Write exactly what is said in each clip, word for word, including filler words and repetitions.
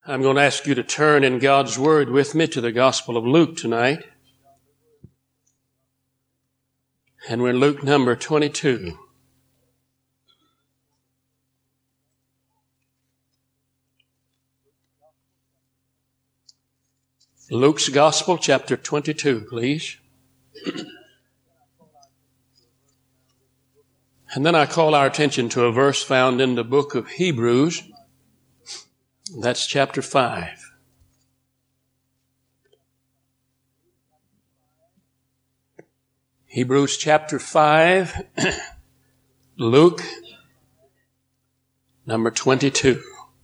I'm going to ask you to turn in God's Word with me to the Gospel of Luke tonight. And we're in Luke number twenty-two. Luke's Gospel, chapter twenty-two, please. And then I call our attention to a verse found in the book of Hebrews. That's chapter five. Hebrews chapter five, Luke number twenty-two.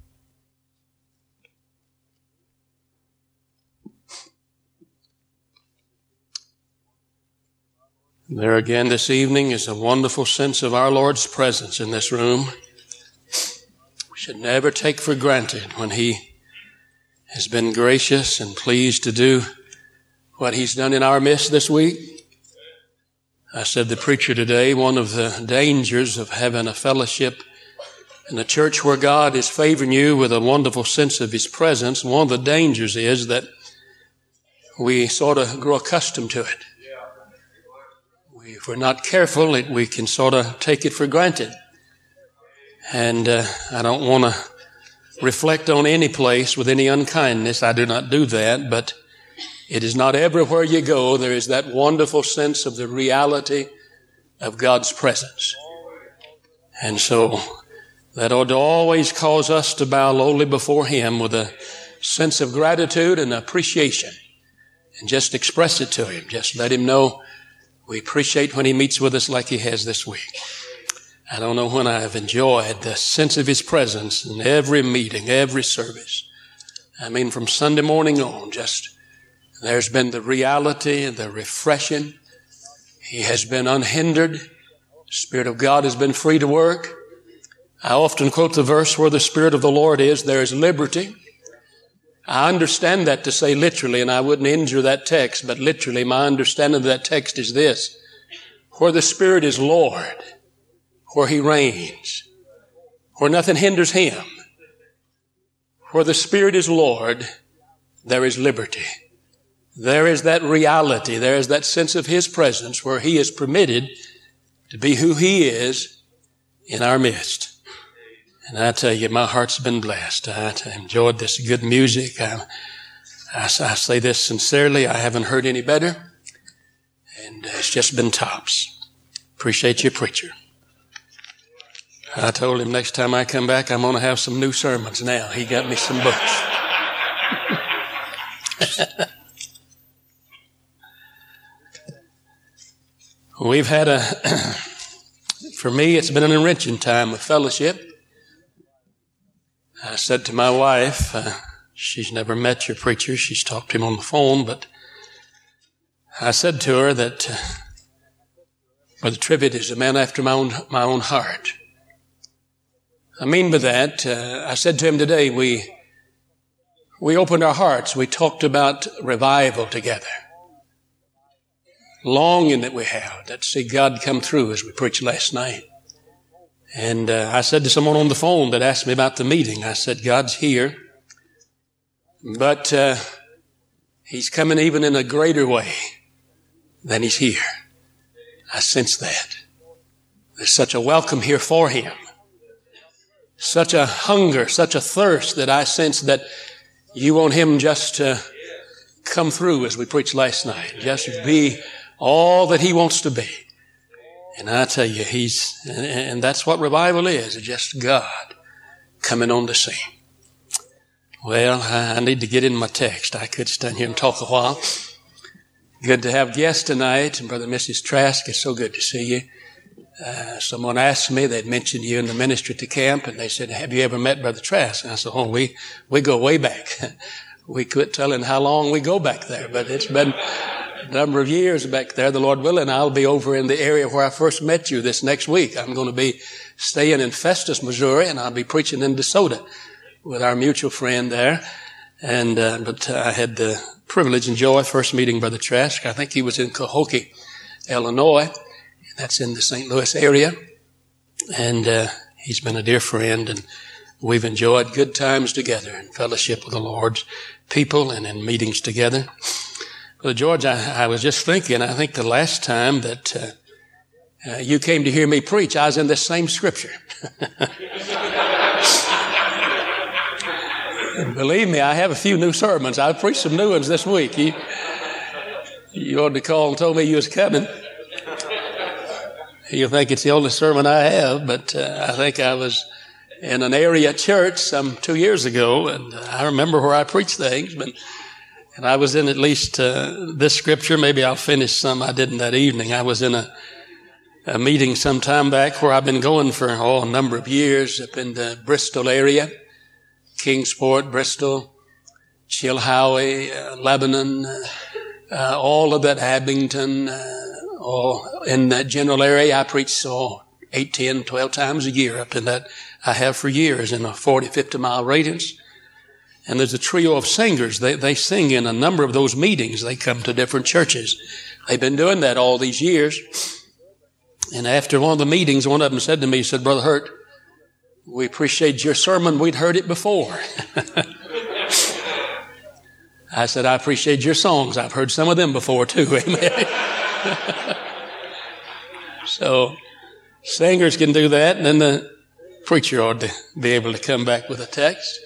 There again this evening is a wonderful sense of our Lord's presence in this room. We should never take for granted when He has been gracious and pleased to do what He's done in our midst this week. I said the preacher today, one of the dangers of having a fellowship in a church where God is favoring you with a wonderful sense of His presence, one of the dangers is that we sort of grow accustomed to it. If we're not careful, it, we can sort of take it for granted. And uh, I don't want to reflect on any place with any unkindness. I do not do that, but it is not everywhere you go there is that wonderful sense of the reality of God's presence. And so that ought to always cause us to bow lowly before Him with a sense of gratitude and appreciation and just express it to Him. Just let Him know we appreciate when He meets with us like He has this week. I don't know when I have enjoyed the sense of His presence in every meeting, every service. I mean, from Sunday morning on, just there's been the reality and the refreshing. He has been unhindered. The Spirit of God has been free to work. I often quote the verse, where the Spirit of the Lord is, there is liberty. I understand that to say literally, and I wouldn't injure that text, but literally my understanding of that text is this. Where the Spirit is Lord, where He reigns, where nothing hinders Him, where the Spirit is Lord, there is liberty. There is that reality, there is that sense of His presence where He is permitted to be who He is in our midst. And I tell you, my heart's been blessed. I enjoyed this good music. I, I, I say this sincerely. I haven't heard any better. And it's just been tops. Appreciate your preacher. I told him next time I come back, I'm going to have some new sermons now. He got me some books. We've had a, for me, it's been an enriching time of fellowship. I said to my wife, uh, she's never met your preacher. She's talked to him on the phone, but I said to her that uh, Brother Trivett is a man after my own my own heart. I mean by that, uh, I said to him today, we we opened our hearts. We talked about revival together. Longing that we have, that to see God come through as we preached last night. And uh, I said to someone on the phone that asked me about the meeting, I said, God's here, but uh, He's coming even in a greater way than He's here. I sense that. There's such a welcome here for Him. Such a hunger, such a thirst that I sense that you want Him just to come through as we preached last night. Just be all that He wants to be. And I tell you, He's, and that's what revival is. It's just God coming on the scene. Well, I need to get in my text. I could stand here and talk a while. Good to have guests tonight. And Brother and Missus Trask, it's so good to see you. Uh, someone asked me, they'd mentioned you in the ministry to camp, and they said, have you ever met Brother Trask? And I said, oh, we, we go way back. We quit telling how long we go back there, but it's been a number of years back there. The Lord willing, I'll be over in the area where I first met you this next week. I'm going to be staying in Festus, Missouri, and I'll be preaching in DeSoto with our mutual friend there. And, uh, but I had the privilege and joy of first meeting Brother Trask. I think he was in Cahokia, Illinois. That's in the Saint Louis area. And, uh, he's been a dear friend, and we've enjoyed good times together in fellowship with the Lord's people and in meetings together. Brother George, I, I was just thinking, I think the last time that uh, uh, you came to hear me preach, I was in this same scripture. Believe me, I have a few new sermons. I've preached some new ones this week. You, you ought to call and told me you was coming. You'll think it's the only sermon I have, but uh, I think I was in an area church some two years ago, and I remember where I preached things, but and I was in at least uh, this scripture. Maybe I'll finish some I didn't that evening. I was in a, a meeting some time back where I've been going for oh, a number of years up in the Bristol area, Kingsport, Bristol, Chilhowie, uh, Lebanon, uh, uh, all of that, Abington, uh, all in that general area. I preach so eight, ten, twelve times a year up in that. I have for years in a forty, fifty mile radius. And there's a trio of singers. They, they sing in a number of those meetings. They come to different churches. They've been doing that all these years. And after one of the meetings, one of them said to me, he said, Brother Hurt, we appreciate your sermon. We'd heard it before. I said, I appreciate your songs. I've heard some of them before too. Amen. So singers can do that. And then the preacher ought to be able to come back with a text.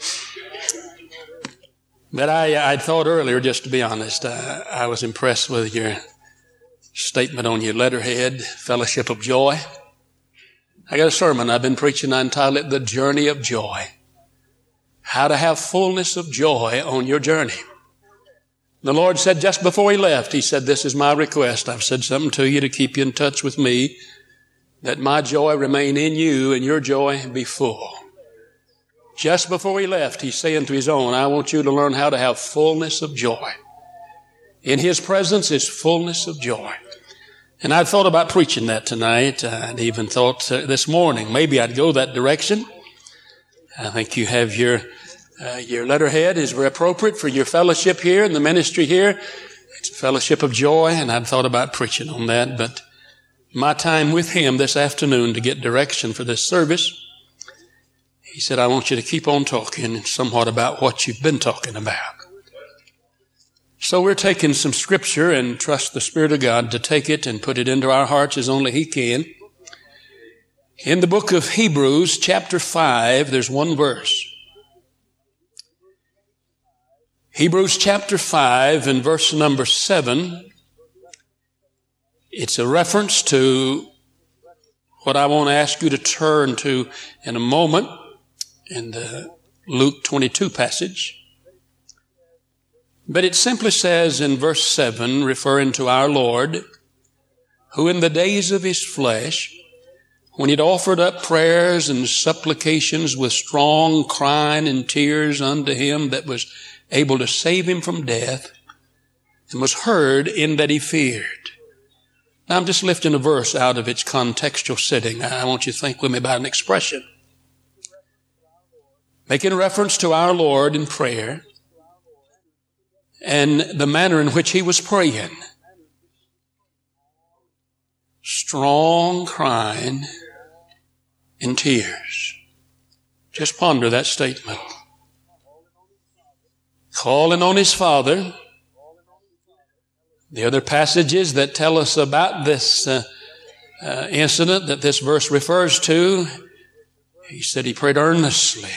But I, I thought earlier, just to be honest, I, I was impressed with your statement on your letterhead, Fellowship of Joy. I got a sermon I've been preaching. I entitled it, The Journey of Joy. How to have fullness of joy on your journey. The Lord said just before He left, He said, this is my request. I've said something to you to keep you in touch with me, that my joy remain in you and your joy be full. Just before He left, He's saying to His own, I want you to learn how to have fullness of joy. In His presence is fullness of joy. And I thought about preaching that tonight. I'd even thought uh, this morning, maybe I'd go that direction. I think you have your, uh, your letterhead is very appropriate for your fellowship here and the ministry here. It's a fellowship of joy, and I'd thought about preaching on that, but my time with Him this afternoon to get direction for this service, He said, I want you to keep on talking somewhat about what you've been talking about. So we're taking some scripture and trust the Spirit of God to take it and put it into our hearts as only He can. In the book of Hebrews, chapter five, there's one verse. Hebrews chapter five and verse number seven. It's a reference to what I want to ask you to turn to in a moment in the Luke twenty-two passage. But it simply says in verse seven, referring to our Lord, who in the days of His flesh, when He'd offered up prayers and supplications with strong crying and tears unto Him that was able to save Him from death, and was heard in that He feared. Now I'm just lifting a verse out of its contextual setting. I want you to think with me about an expression. Making reference to our Lord in prayer, and the manner in which He was praying. Strong crying and tears. Just ponder that statement. Calling on His Father. The other passages that tell us about this uh, uh, incident that this verse refers to, He said He prayed earnestly.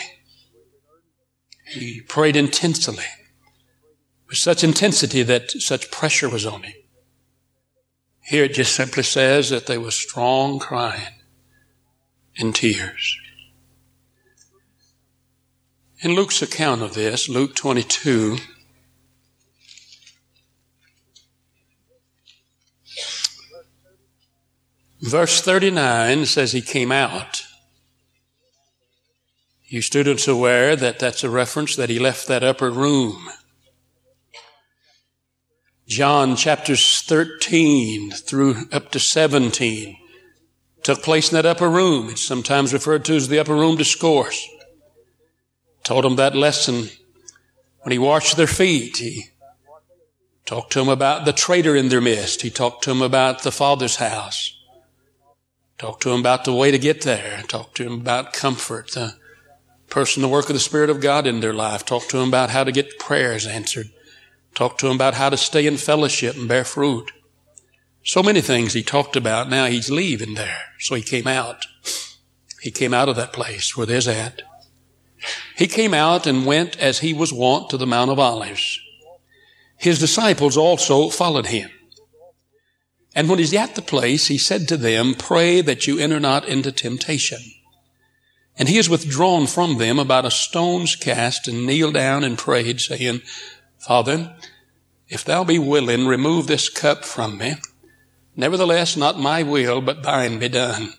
He prayed intensely. With such intensity that such pressure was on Him. Here it just simply says that there was strong crying and tears. In Luke's account of this, Luke twenty-two, verse thirty-nine says He came out. You students are aware that that's a reference that He left that upper room. John chapters thirteen through up to seventeen took place in that upper room. It's sometimes referred to as the upper room discourse. Told them that lesson when He washed their feet. He talked to them about the traitor in their midst. He talked to them about the Father's house. Talked to them about the way to get there. Talked to them about comfort, the person the work of the Spirit of God in their life. Talk to them about how to get prayers answered. Talk to them about how to stay in fellowship and bear fruit. So many things he talked about. Now he's leaving there. So he came out. He came out of that place where there's at. He came out and went as he was wont to the Mount of Olives. His disciples also followed him. And when he's at the place, he said to them, "Pray that you enter not into temptation." And he is withdrawn from them about a stone's cast, and kneeled down and prayed, saying, "Father, if thou be willing, remove this cup from me. Nevertheless, not my will, but thine be done."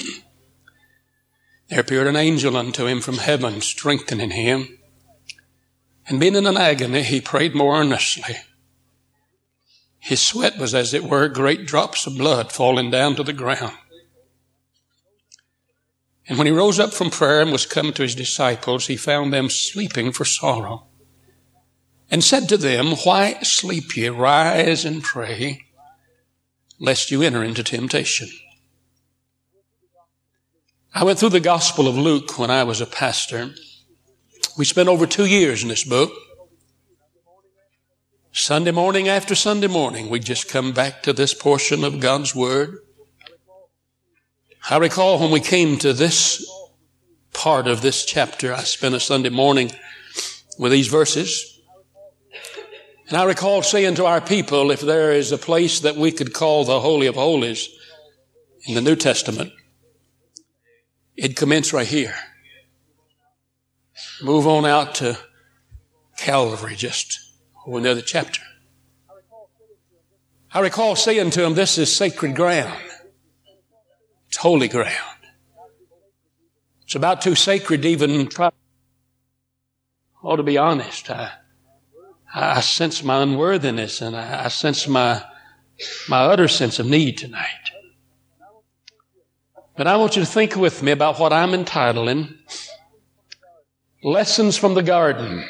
There appeared an angel unto him from heaven, strengthening him. And being in an agony, he prayed more earnestly. His sweat was, as it were, great drops of blood falling down to the ground. And when he rose up from prayer and was come to his disciples, he found them sleeping for sorrow, and said to them, "Why sleep ye? Rise and pray, lest you enter into temptation." I went through the Gospel of Luke when I was a pastor. We spent over two years in this book. Sunday morning after Sunday morning, we just come back to this portion of God's Word. I recall when we came to this part of this chapter, I spent a Sunday morning with these verses. And I recall saying to our people, if there is a place that we could call the Holy of Holies in the New Testament, it'd commence right here. Move on out to Calvary, just over another chapter. I recall saying to him, this is sacred ground. It's holy ground. It's about too sacred to even try. Oh, to be honest, I, I sense my unworthiness, and I, I sense my, my utter sense of need tonight. But I want you to think with me about what I'm entitling Lessons from the Garden.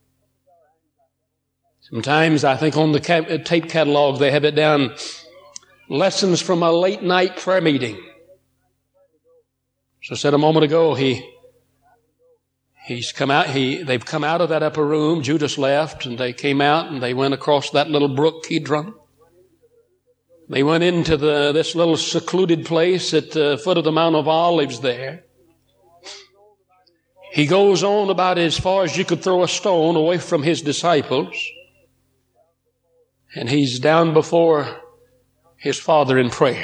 Sometimes I think on the ca- tape catalog they have it down, Lessons from a Late Night Prayer Meeting. So I said a moment ago, he he's come out. He they've come out of that upper room. Judas left, and they came out and they went across that little brook, Kidron. They went into the this little secluded place at the foot of the Mount of Olives there. He goes on about as far as you could throw a stone away from his disciples. And he's down before his Father in prayer.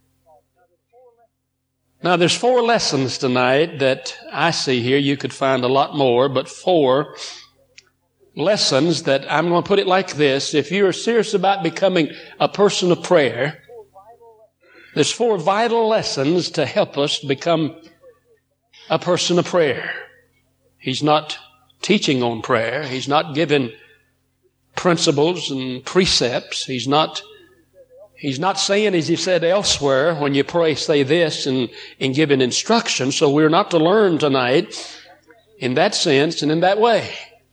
Now there's four lessons tonight that I see here. You could find a lot more, but four lessons that I'm going to put it like this. If you're serious about becoming a person of prayer, there's four vital lessons to help us become a person of prayer. He's not teaching on prayer. He's not giving principles and precepts. He's not He's not saying, as he said elsewhere, when you pray, say this, and, and giving instruction. So we're not to learn tonight in that sense and in that way.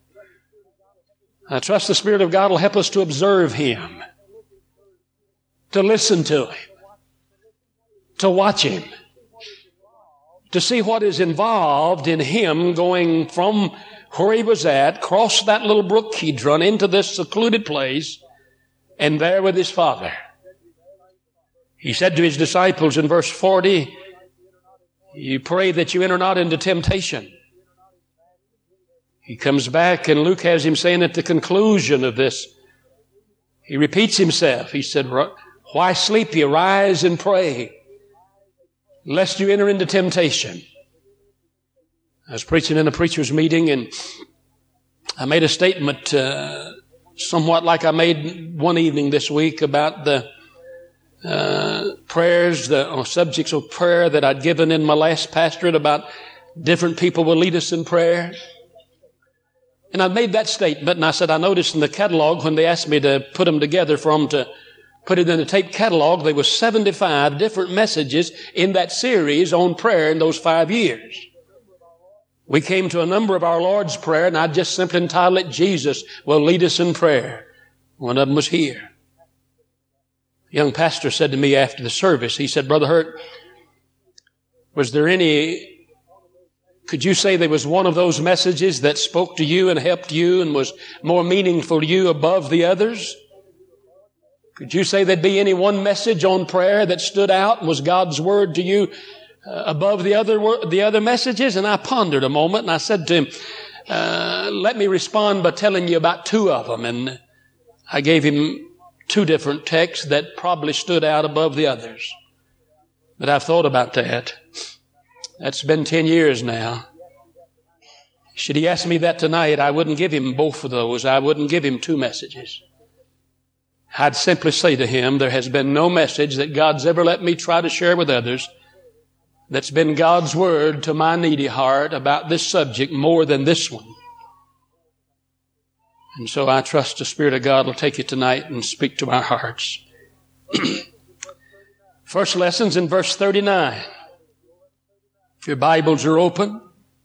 I trust the Spirit of God will help us to observe Him, to listen to Him, to watch Him, to see what is involved in Him going from where He was at, cross that little brook Kidron into this secluded place, and there with His Father. He said to His disciples in verse forty, you pray that you enter not into temptation. He comes back, and Luke has him saying at the conclusion of this, he repeats himself. He said, why sleep ye? Rise and pray, lest you enter into temptation. I was preaching in a preacher's meeting, and I made a statement uh, somewhat like I made one evening this week about the Uh, prayers, the or subjects of prayer that I'd given in my last pastorate about different people will lead us in prayer. And I made that statement, and I said, I noticed in the catalog when they asked me to put them together for them to put it in the tape catalog, there was seventy-five different messages in that series on prayer in those five years. We came to a number of our Lord's Prayer, and I just simply entitled it, Jesus Will Lead Us in Prayer. One of them was here. A young pastor said to me after the service, he said, Brother Hurt, was there any Could you say there was one of those messages that spoke to you and helped you and was more meaningful to you above the others? Could you say there'd be any one message on prayer that stood out and was God's Word to you uh, above the other the other messages? And I pondered a moment and I said to him, uh, let me respond by telling you about two of them. And I gave him two different texts that probably stood out above the others. But I've thought about that. That's been ten years now. Should he ask me that tonight, I wouldn't give him both of those. I wouldn't give him two messages. I'd simply say to him, there has been no message that God's ever let me try to share with others that's been God's Word to my needy heart about this subject more than this one. And so I trust the Spirit of God will take it tonight and speak to our hearts. First lesson's in verse thirty-nine. If your Bibles are open,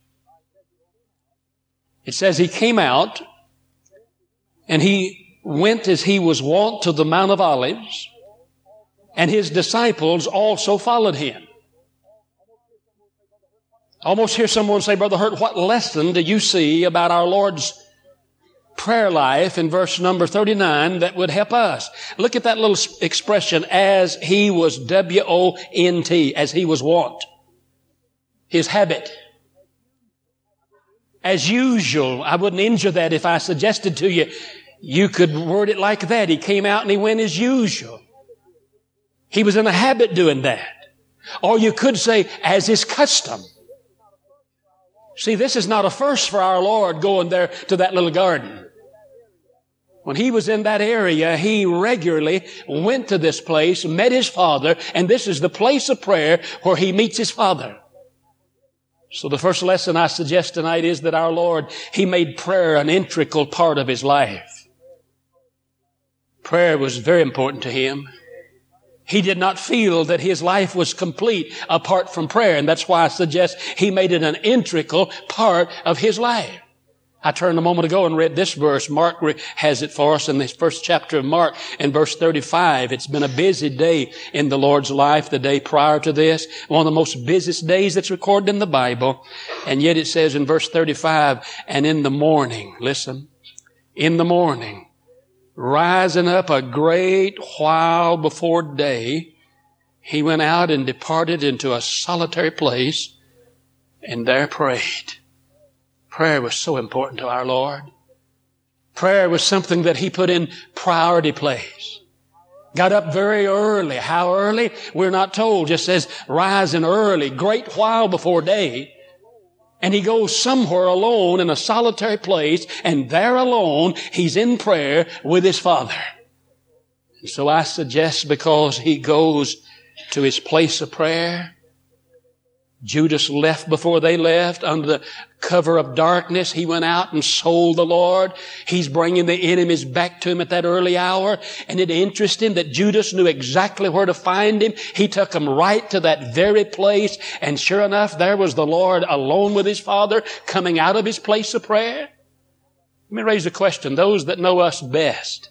it says, he came out and he went as he was wont to the Mount of Olives, and his disciples also followed him. I almost hear someone say, Brother Hurt, what lesson do you see about our Lord's prayer life in verse number thirty-nine that would help us? Look at that little expression, as he was, W O N T, as he was wont. His habit. As usual. I wouldn't injure that if I suggested to you, you could word it like that. He came out and he went as usual. He was in a habit doing that. Or you could say, as his custom. See, this is not a first for our Lord going there to that little garden. When he was in that area, he regularly went to this place, met his Father, and this is the place of prayer where he meets his Father. So the first lesson I suggest tonight is that our Lord, he made prayer an integral part of his life. Prayer was very important to him. He did not feel that his life was complete apart from prayer, and that's why I suggest he made it an integral part of his life. I turned a moment ago and read this verse. Mark has it for us in this first chapter of Mark in verse thirty-five. It's been a busy day in the Lord's life, the day prior to this. One of the most busiest days that's recorded in the Bible. And yet it says in verse thirty-five, and in the morning, listen, in the morning, rising up a great while before day, he went out and departed into a solitary place and there prayed. Prayer was so important to our Lord. Prayer was something that he put in priority place. Got up very early. How early? We're not told. Just says rising early, great while before day. And he goes somewhere alone in a solitary place, and there alone he's in prayer with his Father. And so I suggest, because he goes to his place of prayer, Judas left before they left under the cover of darkness. He went out and sold the Lord. He's bringing the enemies back to him at that early hour. And it interested him that Judas knew exactly where to find him. He took him right to that very place. And sure enough, there was the Lord alone with his Father coming out of his place of prayer. Let me raise a question. Those that know us best,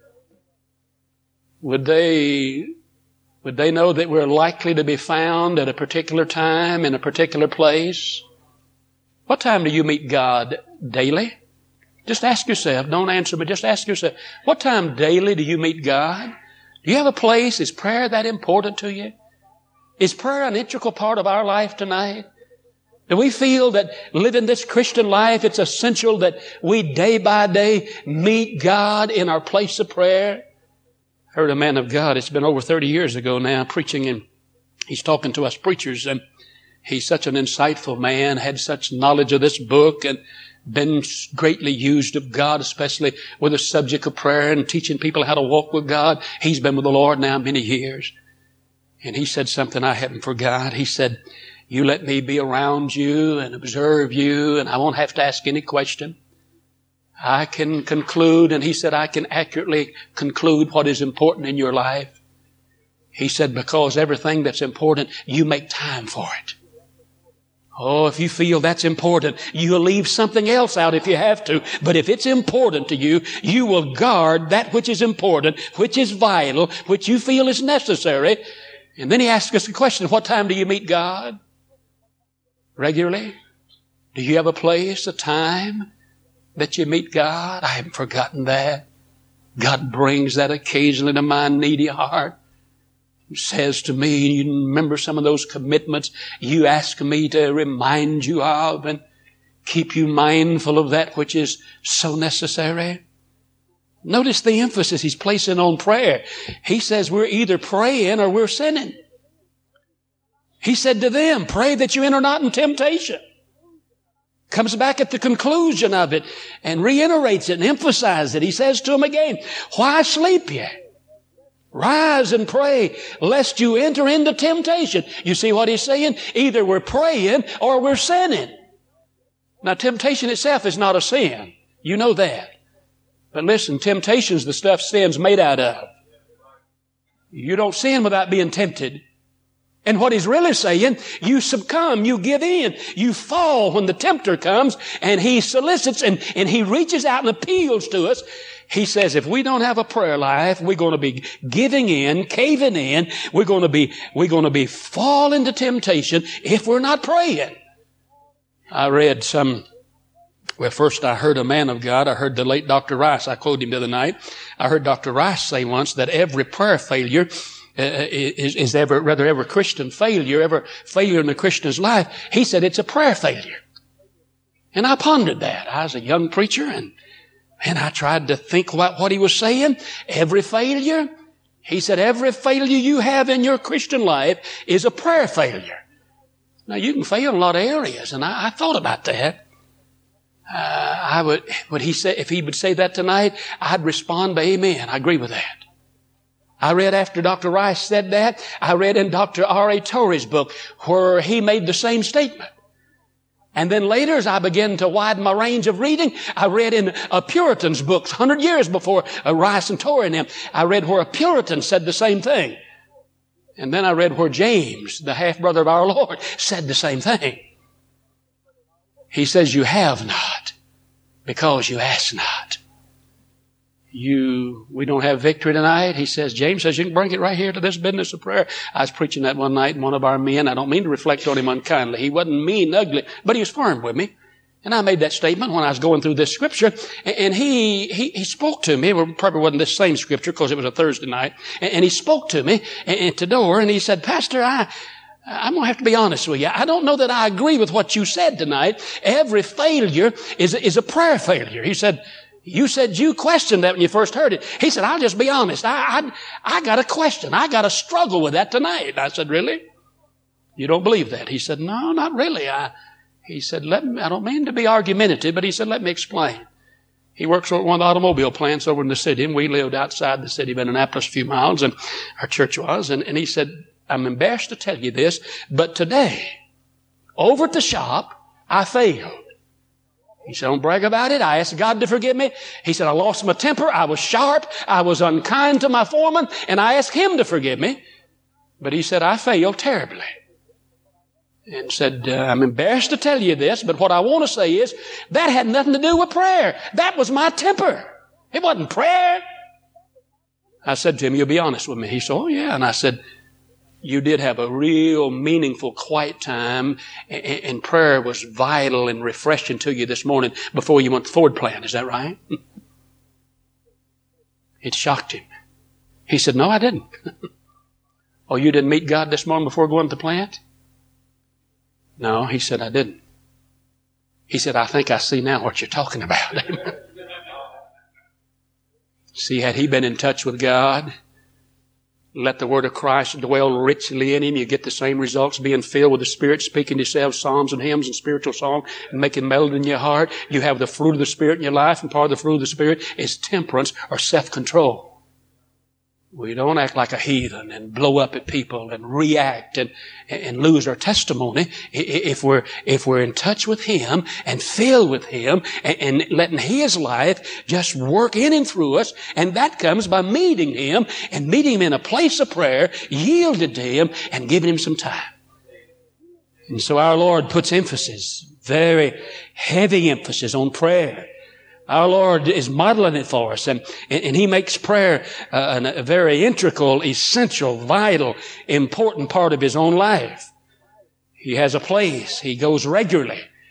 would they... Would they know that we're likely to be found at a particular time in a particular place? What time do you meet God daily? Just ask yourself. Don't answer, but just ask yourself. What time daily do you meet God? Do you have a place? Is prayer that important to you? Is prayer an integral part of our life tonight? Do we feel that living this Christian life, it's essential that we day by day meet God in our place of prayer? I heard a man of God, it's been over thirty years ago now, preaching, and he's talking to us preachers, and he's such an insightful man, had such knowledge of this book, and been greatly used of God, especially with the subject of prayer and teaching people how to walk with God. He's been with the Lord now many years. And he said something I haven't forgot. He said, you let me be around you and observe you, and I won't have to ask any question. I can conclude, and he said, I can accurately conclude what is important in your life. He said, because everything that's important, you make time for it. Oh, if you feel that's important, you'll leave something else out if you have to. But if it's important to you, you will guard that which is important, which is vital, which you feel is necessary. And then he asks us a question, what time do you meet God? Regularly? Do you have a place, a time that you meet God? I haven't forgotten that. God brings that occasionally to my needy heart. He says to me, you remember some of those commitments you ask me to remind you of and keep you mindful of that which is so necessary. Notice the emphasis he's placing on prayer. He says we're either praying or we're sinning. He said to them, pray that you enter not in temptation. Comes back at the conclusion of it and reiterates it and emphasizes it. He says to them again, why sleep ye? Rise and pray lest you enter into temptation. You see what he's saying? Either we're praying or we're sinning. Now, temptation itself is not a sin. You know that. But listen, temptation's the stuff sin's made out of. You don't sin without being tempted. And what he's really saying, you succumb, you give in, you fall when the tempter comes and he solicits and, and he reaches out and appeals to us. He says, if we don't have a prayer life, we're going to be giving in, caving in. We're going to be, we're going to be fall into temptation if we're not praying. I read some, well, first I heard a man of God. I heard the late Doctor Rice. I quoted him the other night. I heard Doctor Rice say once that every prayer failure uh, is, is ever, rather every Christian failure, every failure in a Christian's life, he said it's a prayer failure. And I pondered that. I was a young preacher and, and I tried to think about what he was saying. Every failure, he said, every failure you have in your Christian life is a prayer failure. Now, you can fail in a lot of areas, and I, I thought about that. Uh, I would, would he say, if he would say that tonight, I'd respond by amen. I agree with that. I read after Doctor Rice said that, I read in Doctor R A Torrey's book where he made the same statement. And then later, as I began to widen my range of reading, I read in a Puritan's books, one hundred years before uh, Rice and Torrey and them, I read where a Puritan said the same thing. And then I read where James, the half-brother of our Lord, said the same thing. He says, you have not because you ask not. You, we don't have victory tonight. He says, James says, you can bring it right here to this business of prayer. I was preaching that one night and one of our men, I don't mean to reflect on him unkindly. He wasn't mean, ugly, but he was firm with me. And I made that statement when I was going through this scripture, and he he, he spoke to me. It probably wasn't this same scripture because it was a Thursday night. And he spoke to me at the door, and he said, Pastor, I, I'm going to have to be honest with you. I don't know that I agree with what you said tonight. Every failure is, is a prayer failure. He said, you said you questioned that when you first heard it. He said, I'll just be honest. I, I, I got a question. I got a struggle with that tonight. And I said, really? You don't believe that? He said, no, not really. I... He said, let me, I don't mean to be argumentative, but he said, let me explain. He works at one of the automobile plants over in the city, and we lived outside the city of Indianapolis a few miles, and our church was, and, and he said, I'm embarrassed to tell you this, but today, over at the shop, I failed. He said, don't brag about it. I asked God to forgive me. He said, I lost my temper. I was sharp. I was unkind to my foreman, and I asked him to forgive me. But he said, I failed terribly. And said, uh, I'm embarrassed to tell you this, but what I want to say is that had nothing to do with prayer. That was my temper. It wasn't prayer. I said to him, you'll be honest with me. He said, oh, yeah. And I said, you did have a real meaningful quiet time, and, and prayer was vital and refreshing to you this morning before you went to the Ford plant. Is that right? It shocked him. He said, no, I didn't. Oh, you didn't meet God this morning before going to the plant? No, he said, I didn't. He said, I think I see now what you're talking about. See, had he been in touch with God, let the word of Christ dwell richly in him, you get the same results, being filled with the Spirit, speaking to yourself psalms and hymns and spiritual song, and making melody in your heart. You have the fruit of the Spirit in your life, and part of the fruit of the Spirit is temperance or self-control. We don't act like a heathen and blow up at people and react and, and lose our testimony. If we're, if we're in touch with Him and filled with Him and, and letting His life just work in and through us, and that comes by meeting Him and meeting Him in a place of prayer, yielded to Him and giving Him some time. And so our Lord puts emphasis, very heavy emphasis on prayer. Our Lord is modeling it for us, and, and He makes prayer uh, a very integral, essential, vital, important part of His own life. He has a place. He goes regularly.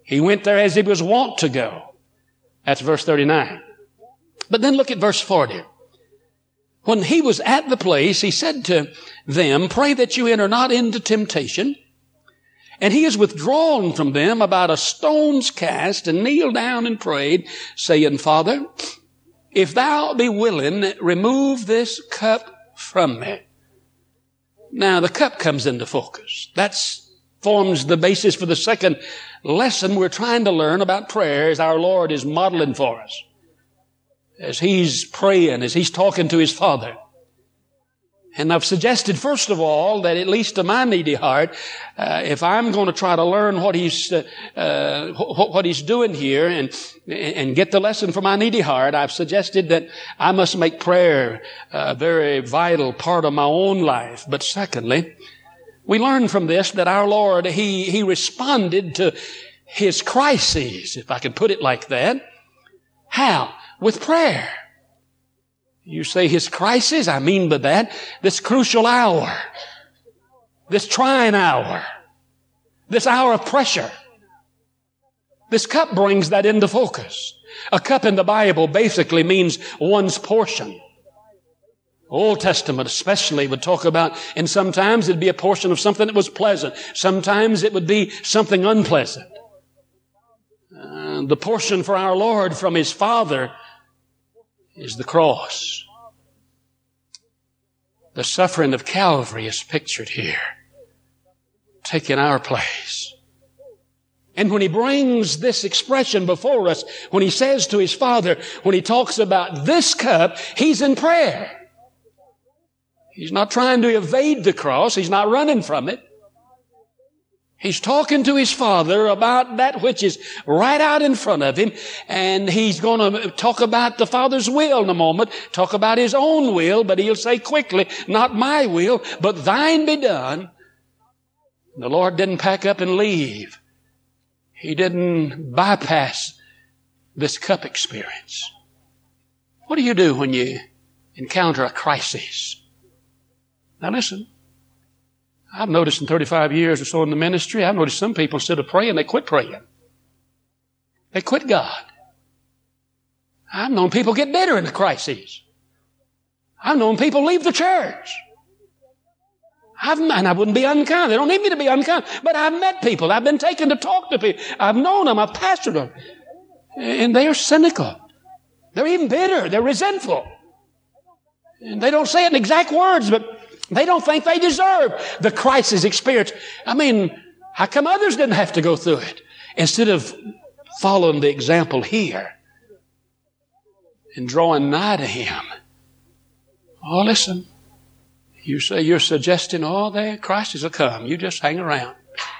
He went there as he was wont to go. That's verse thirty-nine. But then look at verse forty. When he was at the place, he said to them, pray that you enter not into temptation. And he is withdrawn from them about a stone's cast and kneeled down and prayed, saying, Father, if thou be willing, remove this cup from me. Now, the cup comes into focus. That's forms the basis for the second lesson we're trying to learn about prayer as our Lord is modeling for us. As he's praying, as he's talking to his Father. And I've suggested, first of all, that at least to my needy heart, uh, if I'm going to try to learn what he's uh, uh, what he's doing here and and get the lesson for my needy heart, I've suggested that I must make prayer a very vital part of my own life. But secondly, we learn from this that our Lord, he he responded to his crises, if I can put it like that. How? With prayer. You say his crisis, I mean by that, this crucial hour, this trying hour, this hour of pressure. This cup brings that into focus. A cup in the Bible basically means one's portion. Old Testament especially would talk about, and sometimes it'd be a portion of something that was pleasant. Sometimes it would be something unpleasant. Uh, the portion for our Lord from his Father is the cross. The suffering of Calvary is pictured here, taking our place. And when he brings this expression before us, when he says to his Father, when he talks about this cup, he's in prayer. He's not trying to evade the cross. He's not running from it. He's talking to his Father about that which is right out in front of him, and he's going to talk about the Father's will in a moment, talk about his own will, but he'll say quickly, not my will, but thine be done. The Lord didn't pack up and leave. He didn't bypass this cup experience. What do you do when you encounter a crisis? Now listen. I've noticed in thirty-five years or so in the ministry, I've noticed some people instead of praying, they quit praying. They quit God. I've known people get bitter in the crises. I've known people leave the church. I've, and I wouldn't be unkind. They don't need me to be unkind. But I've met people. I've been taken to talk to people. I've known them. I've pastored them. And they are cynical. They're even bitter. They're resentful. And they don't say it in exact words, but they don't think they deserve the crisis experience. I mean, how come others didn't have to go through it instead of following the example here and drawing nigh to him? Oh, listen. You say you're suggesting, oh, the crisis will come. You just hang around.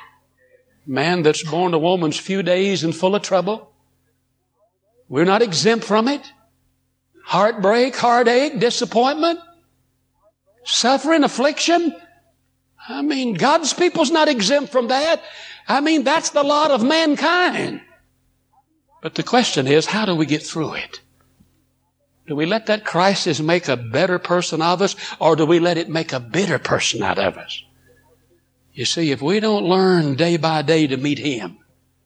Man that's born to woman's few days and full of trouble. We're not exempt from it. Heartbreak, heartache, disappointment. Suffering, affliction. I mean, God's people's not exempt from that. I mean, that's the lot of mankind. But the question is, how do we get through it? Do we let that crisis make a better person of us, or do we let it make a bitter person out of us? You see, if we don't learn day by day to meet him,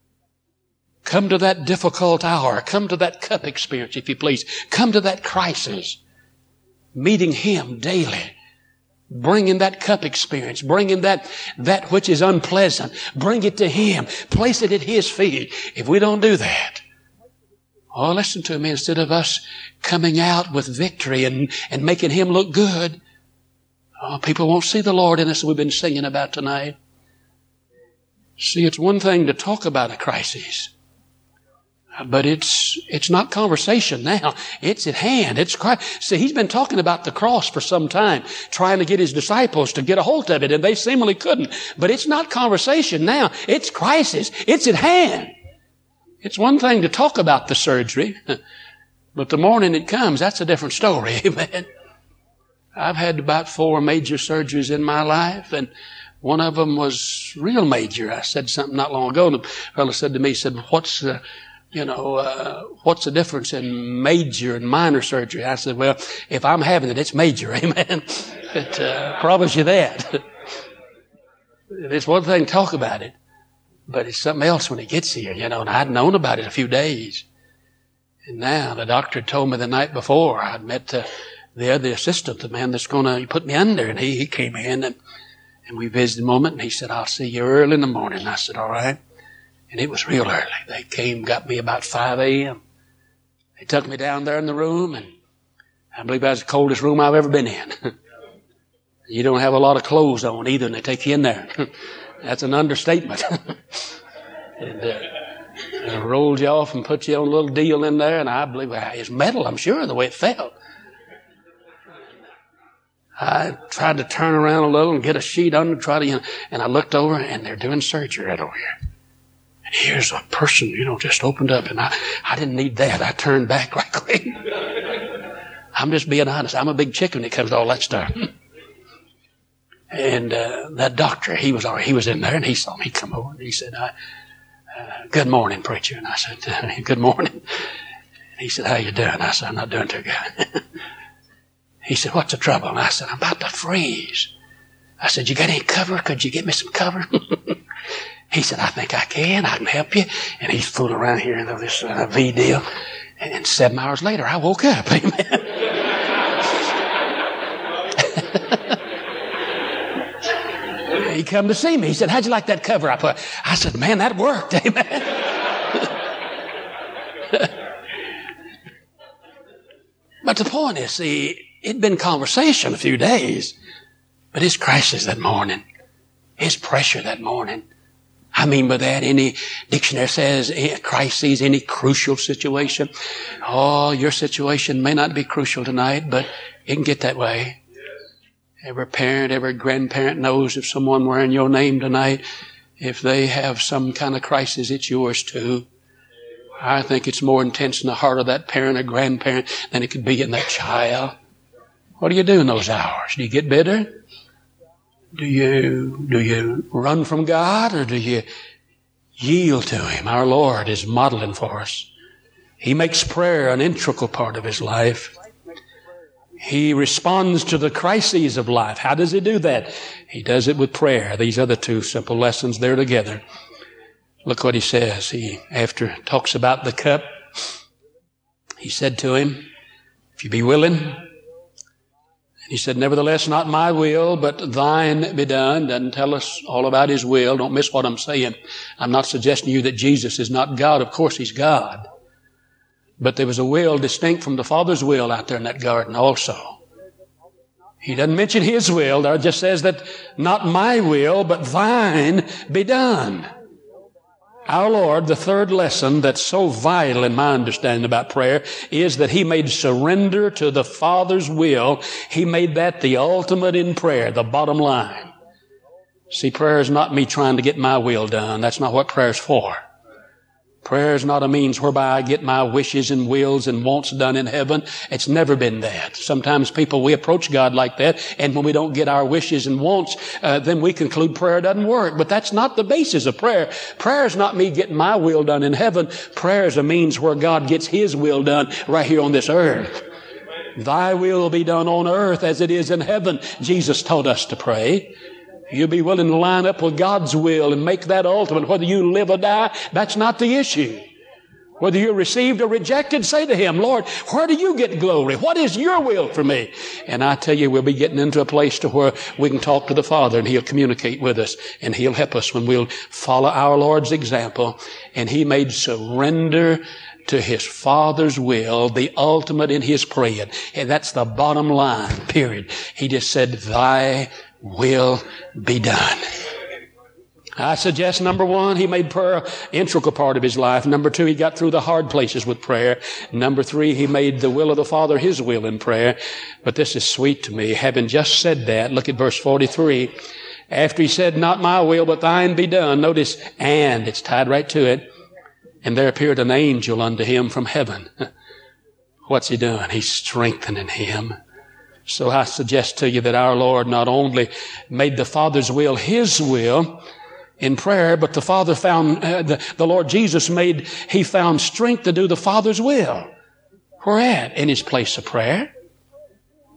come to that difficult hour, come to that cup experience, if you please, come to that crisis, meeting him daily, bringing that cup experience, bringing that, that which is unpleasant, bring it to him, place it at his feet. If we don't do that, oh, listen to me, instead of us coming out with victory and, and making him look good, oh, people won't see the Lord in us we've been singing about tonight. See, it's one thing to talk about a crisis, but it's it's not conversation now. It's at hand. It's Christ. See, he's been talking about the cross for some time, trying to get his disciples to get a hold of it, and they seemingly couldn't. But it's not conversation now. It's crisis. It's at hand. It's one thing to talk about the surgery, but the morning it comes, that's a different story. Amen. I've had about four major surgeries in my life, and one of them was real major. I said something not long ago, and the fellow said to me, he said, what's the, you know, uh, what's the difference in major and minor surgery? I said, well, if I'm having it, it's major. Amen. It, uh, promise you that. It's one thing to talk about it, But it's something else when he gets here, you know, and I'd known about it a few days. And now the doctor had told me the night before I'd met the, the other assistant, the man that's going to put me under, and he, he came in and, and we visited a moment, and he said, I'll see you early in the morning. And I said, all right. And it was real early. They came, got me about five a.m. They took me down there in the room, and I believe that was the coldest room I've ever been in. You don't have a lot of clothes on either, and they take you in there. That's an understatement. and uh, and rolled you off and put you on a little deal in there, and I believe well, it's metal, I'm sure, the way it felt. I tried to turn around a little and get a sheet under, try to, you know, and I looked over, and they're doing surgery right over here. And here's a person, you know, just opened up, and I, I didn't need that. I turned back right quick. I'm just being honest. I'm a big chicken when it comes to all that stuff. And uh, that doctor, he was he was in there, and he saw me come over, and he said, I, uh, good morning, preacher. And I said, uh, good morning. And he said, how you doing? I said, I'm not doing too good. He said, what's the trouble? And I said, I'm about to freeze. I said, you got any cover? Could you get me some cover? He said, I think I can. I can help you. And he's fooling around here in this uh, V deal. And seven hours later, I woke up. Amen. He come to see me. He said, how'd you like that cover I put? I said, man, that worked. Amen. But the point is, see, it'd been conversation a few days, but his crisis that morning, his pressure that morning. I mean by that, any dictionary says crises, any crucial situation. Oh, your situation may not be crucial tonight, but it can get that way. Every parent, every grandparent knows if someone wearing your name tonight, if they have some kind of crisis, it's yours too. I think it's more intense in the heart of that parent or grandparent than it could be in that child. What do you do in those hours? Do you get bitter? Do you, do you run from God, or do you yield to Him? Our Lord is modeling for us. He makes prayer an integral part of His life. He responds to the crises of life. How does He do that? He does it with prayer. These other two simple lessons there together. Look what He says. He, after talks about the cup, He said to him, if you be willing, and He said, nevertheless, not my will, but thine be done. Doesn't tell us all about His will. Don't miss what I'm saying. I'm not suggesting to you that Jesus is not God. Of course He's God. But there was a will distinct from the Father's will out there in that garden also. He doesn't mention His will. There just says that not my will, but thine be done. Our Lord, the third lesson that's so vital in my understanding about prayer is that He made surrender to the Father's will. He made that the ultimate in prayer, the bottom line. See, prayer is not me trying to get my will done. That's not what prayer is for. Prayer is not a means whereby I get my wishes and wills and wants done in heaven. It's never been that. Sometimes people, we approach God like that, and when we don't get our wishes and wants, uh, then we conclude prayer doesn't work. But that's not the basis of prayer. Prayer is not me getting my will done in heaven. Prayer is a means where God gets His will done right here on this earth. Thy will be done on earth as it is in heaven. Jesus taught us to pray. You'll be willing to line up with God's will and make that ultimate. Whether you live or die, that's not the issue. Whether you're received or rejected, say to Him, Lord, where do you get glory? What is your will for me? And I tell you, we'll be getting into a place to where we can talk to the Father, and He'll communicate with us, and He'll help us when we'll follow our Lord's example. And He made surrender to His Father's will the ultimate in His praying. And that's the bottom line, period. He just said, thy will be done. I suggest, number one, He made prayer an integral part of His life. Number two, He got through the hard places with prayer. Number three, He made the will of the Father His will in prayer. But this is sweet to me. Having just said that, look at verse forty-three. After He said, not my will, but thine be done. Notice, and, it's tied right to it. And there appeared an angel unto him from heaven. What's He doing? He's strengthening him. So I suggest to you that our Lord not only made the Father's will His will in prayer, but the Father found, uh, the, the Lord Jesus made, He found strength to do the Father's will. Where at? In His place of prayer.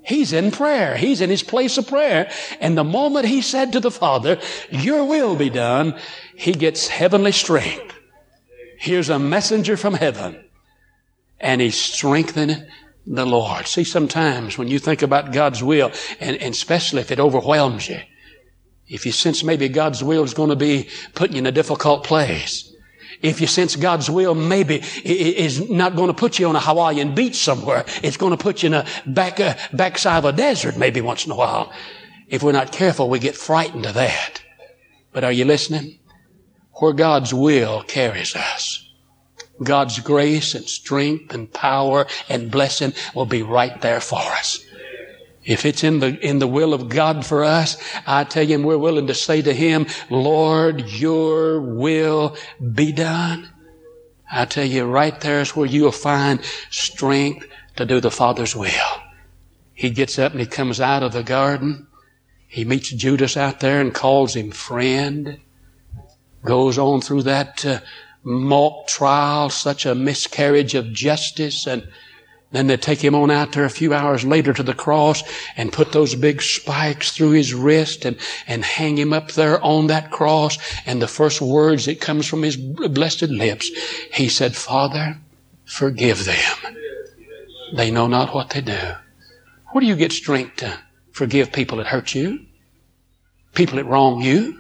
He's in prayer. He's in his place of prayer. And the moment he said to the Father, your will be done, he gets heavenly strength. Here's a messenger from heaven. And he's strengthening the Lord. See, sometimes when you think about God's will, and, and especially if it overwhelms you, if you sense maybe God's will is going to be putting you in a difficult place, if you sense God's will maybe is not going to put you on a Hawaiian beach somewhere, it's going to put you in a back, uh, backside of a desert maybe once in a while. If we're not careful, we get frightened of that. But are you listening? Where God's will carries us, God's grace and strength and power and blessing will be right there for us. If it's in the, in the will of God for us, I tell you, we're willing to say to Him, Lord, your will be done. I tell you, right there is where you'll find strength to do the Father's will. He gets up and he comes out of the garden. He meets Judas out there and calls him friend. Goes on through that uh, mock trial, such a miscarriage of justice, and then they take him on out there a few hours later to the cross and put those big spikes through his wrist and, and hang him up there on that cross. And the first words that comes from his blessed lips, he said, Father, forgive them. They know not what they do. Where do you get strength to forgive people that hurt you? People that wrong you?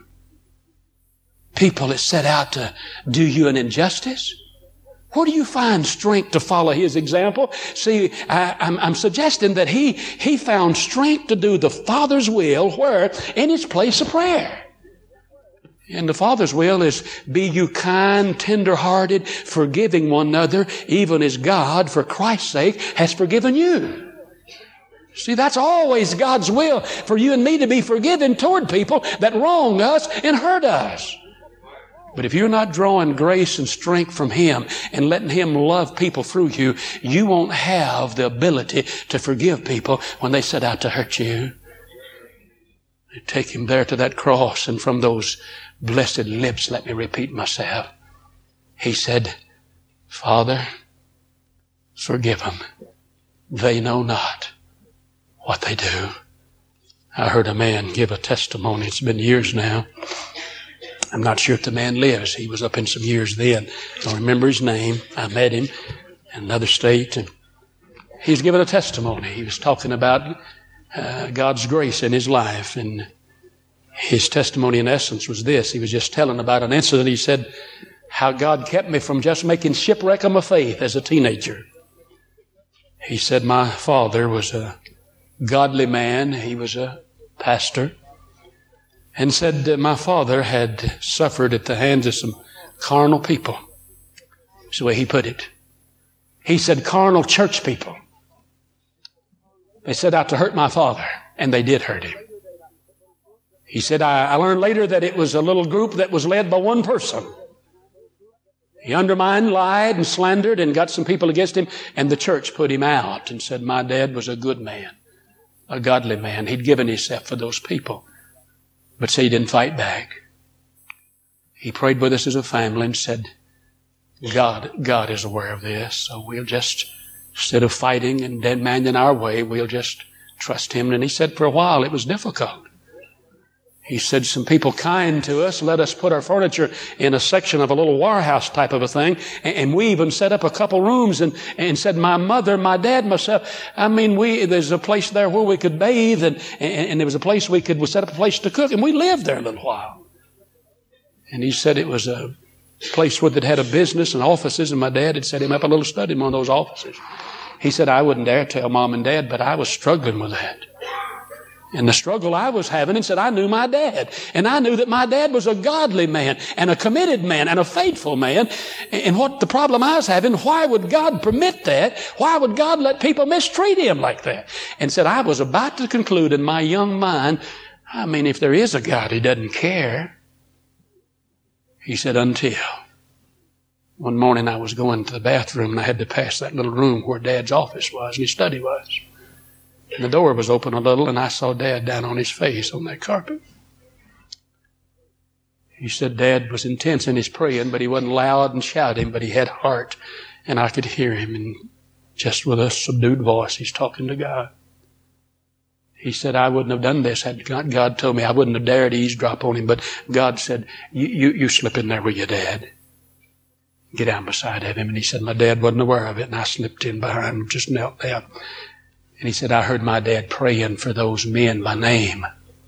People that set out to do you an injustice? Where do you find strength to follow His example? See, I, I'm, I'm suggesting that he, he found strength to do the Father's will where? In His place of prayer. And the Father's will is, be you kind, tender-hearted, forgiving one another, even as God, for Christ's sake, has forgiven you. See, that's always God's will, for you and me to be forgiven toward people that wrong us and hurt us. But if you're not drawing grace and strength from Him and letting Him love people through you, you won't have the ability to forgive people when they set out to hurt you. You take Him there to that cross, and from those blessed lips, let me repeat myself, He said, Father, forgive them. They know not what they do. I heard a man give a testimony. It's been years now. I'm not sure if the man lives. He was up in some years then. I don't remember his name. I met him in another state. And he was giving a testimony. He was talking about uh, God's grace in his life. And his testimony in essence was this. He was just telling about an incident. He said, how God kept me from just making shipwreck of my faith as a teenager. He said, my father was a godly man. He was a pastor. And said that my father had suffered at the hands of some carnal people. That's the way he put it. He said carnal church people. They set out to hurt my father, and they did hurt him. He said, I, I learned later that it was a little group that was led by one person. He undermined, lied, and slandered, and got some people against him, and the church put him out and said, my dad was a good man, a godly man. He'd given himself for those people. But see, he didn't fight back. He prayed with us as a family and said, God, God is aware of this, so we'll just, instead of fighting and demanding our way, we'll just trust Him. And he said for a while it was difficult. He said some people kind to us let us put our furniture in a section of a little warehouse type of a thing. And we even set up a couple rooms and, and said, my mother, my dad, myself, I mean, we, there's a place there where we could bathe and, and, and there was a place we could, we set up a place to cook, and we lived there a little while. And he said it was a place where that had a business and offices, and my dad had set him up a little study in one of those offices. He said, I wouldn't dare tell mom and dad, but I was struggling with that. And the struggle I was having, and said, I knew my dad. And I knew that my dad was a godly man and a committed man and a faithful man. And what the problem I was having, why would God permit that? Why would God let people mistreat him like that? And said, I was about to conclude in my young mind, I mean, if there is a God, He doesn't care. He said, until one morning I was going to the bathroom and I had to pass that little room where Dad's office was and his study was. And the door was open a little, and I saw Dad down on his face on that carpet. He said Dad was intense in his praying, but he wasn't loud and shouting, but he had heart, and I could hear him, and just with a subdued voice, he's talking to God. He said, I wouldn't have done this had God, God told me. I wouldn't have dared eavesdrop on him, but God said, you, you, you slip in there with your dad. Get down beside of him. And he said, my dad wasn't aware of it, and I slipped in behind him, just knelt down. And he said, I heard my dad praying for those men by name.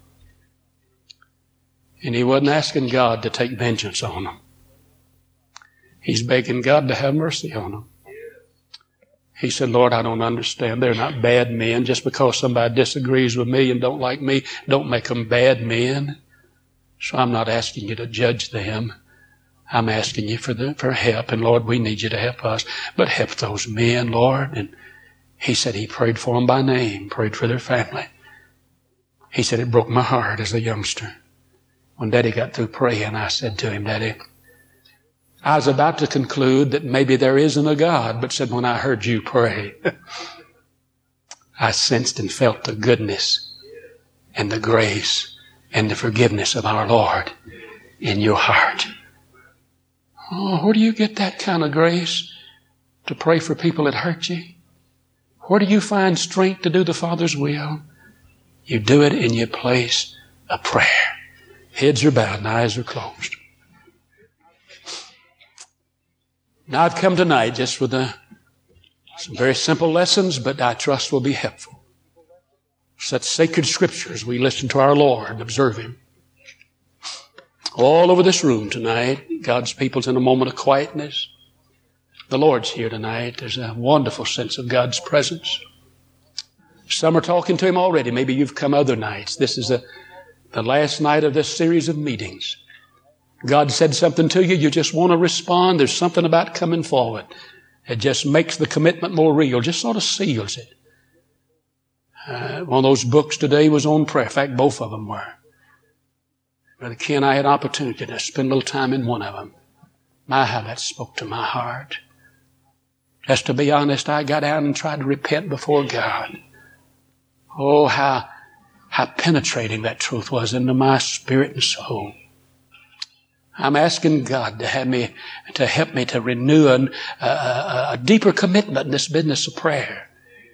And he wasn't asking God to take vengeance on them. He's begging God to have mercy on them. He said, Lord, I don't understand. They're not bad men. Just because somebody disagrees with me and don't like me, don't make them bad men. So I'm not asking you to judge them. I'm asking you for the, for help. And Lord, we need you to help us. But help those men, Lord. And he said he prayed for them by name, prayed for their family. He said, it broke my heart as a youngster. When Daddy got through praying, I said to him, Daddy, I was about to conclude that maybe there isn't a God, but said when I heard you pray, I sensed and felt the goodness and the grace and the forgiveness of our Lord in your heart. Oh, where do you get that kind of grace to pray for people that hurt you? Where do you find strength to do the Father's will? You do it in your place of prayer. Heads are bowed and eyes are closed. Now I've come tonight just with a, some very simple lessons, but I trust will be helpful. Such sacred scriptures we listen to our Lord and observe Him. All over this room tonight, God's people's in a moment of quietness. The Lord's here tonight. There's a wonderful sense of God's presence. Some are talking to Him already. Maybe you've come other nights. This is a, the last night of this series of meetings. God said something to you. You just want to respond. There's something about coming forward. It just makes the commitment more real. Just sort of seals it. Uh, one of those books today was on prayer. In fact, both of them were. Brother Ken, I had an opportunity to spend a little time in one of them. My, how that spoke to my heart. Just to be honest, I got out and tried to repent before God. Oh, how, how penetrating that truth was into my spirit and soul. I'm asking God to have me, to help me to renew an, uh, a deeper commitment in this business of prayer.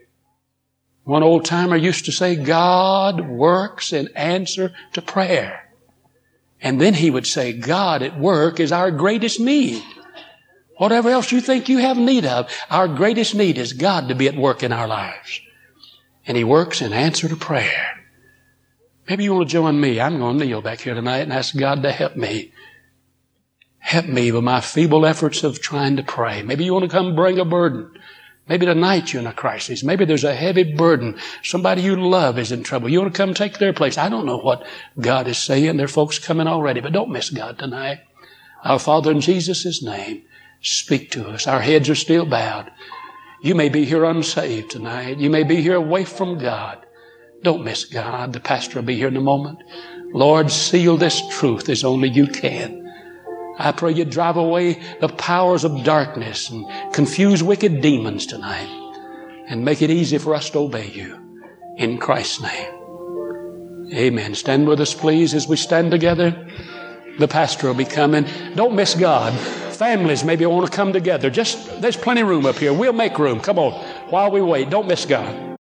One old timer used to say, God works in answer to prayer. And then he would say, God at work is our greatest need. Whatever else you think you have need of, our greatest need is God to be at work in our lives. And He works in answer to prayer. Maybe you want to join me. I'm going to kneel back here tonight and ask God to help me. Help me with my feeble efforts of trying to pray. Maybe you want to come bring a burden. Maybe tonight you're in a crisis. Maybe there's a heavy burden. Somebody you love is in trouble. You want to come take their place. I don't know what God is saying. There are folks coming already, but don't miss God tonight. Our Father, in Jesus' name, speak to us. Our heads are still bowed. You may be here unsaved tonight. You may be here away from God. Don't miss God. The pastor will be here in a moment. Lord, seal this truth as only you can. I pray you drive away the powers of darkness and confuse wicked demons tonight and make it easy for us to obey you. In Christ's name. Amen. Stand with us, please, as we stand together. The pastor will be coming. Don't miss God. Families maybe want to come together. Just, there's plenty of room up here. We'll make room. Come on. While we wait, don't miss God.